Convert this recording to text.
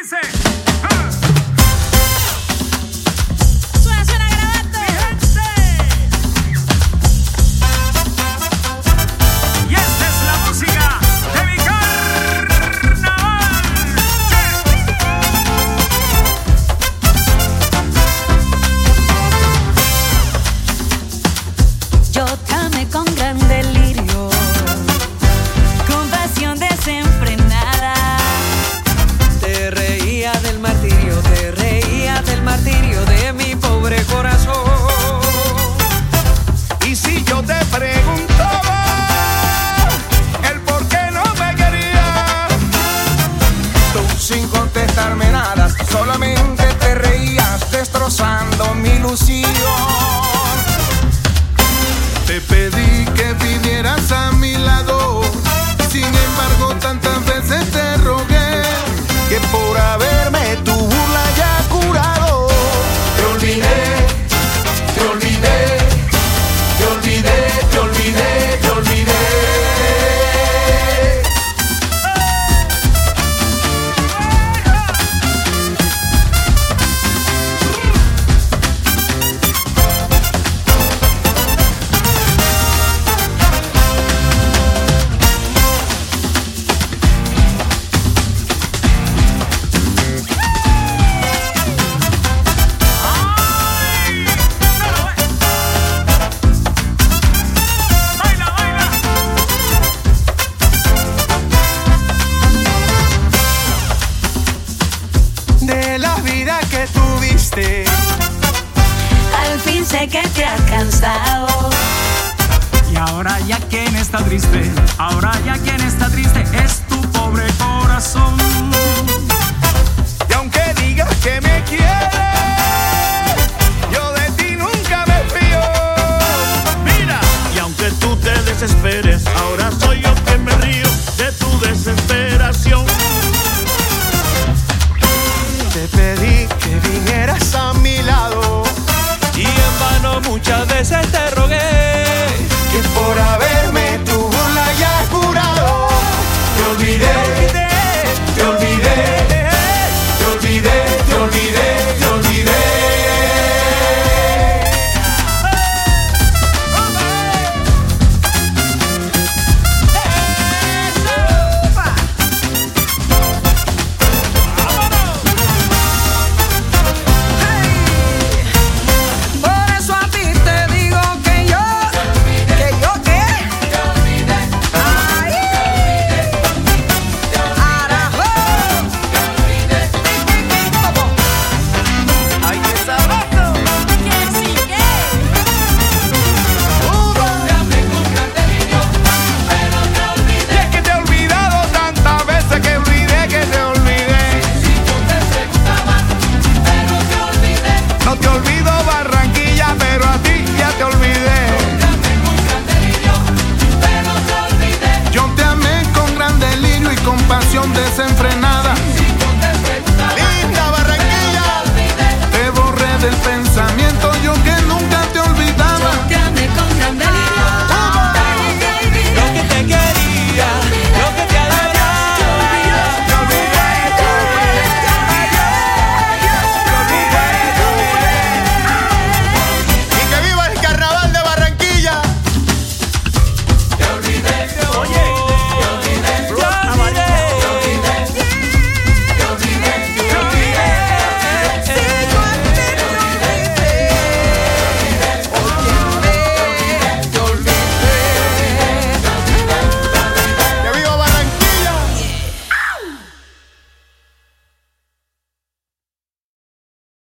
dice. Suena, suena grabando. Mi gente. Y esta es la música de mi carnaval. Yo te amé con gran delirio, con pasión desenfrenada. Te reía del martirio de mi pobre corazón. Y si yo te preguntaba el por qué no me querías, tú sin contestarme nada, solamente te reías destrozando mi ilusión. Te pedí que vinieras a mi lado, sin embargo tantas veces te rogué que por haberme tu burla ya curado. Te olvidé, te olvidé, te olvidé, te olvidé, te olvidé. Baila, baila. De la vida que tuviste, Al fin sé que te has cansado. Y ahora ya quien está triste, ahora ya quien está triste es tu pobre corazón. y aunque digas que me quieres, yo de ti nunca me fío. Mira, Y aunque tú te desesperes, ahora soy yo que me río de tu desesperación. Te pedí que vinieras a mi lado, Y en vano muchas veces te rogué. que por haberme tu burla ya curado. Te olvidé, te olvidé, te olvidé, te olvidé.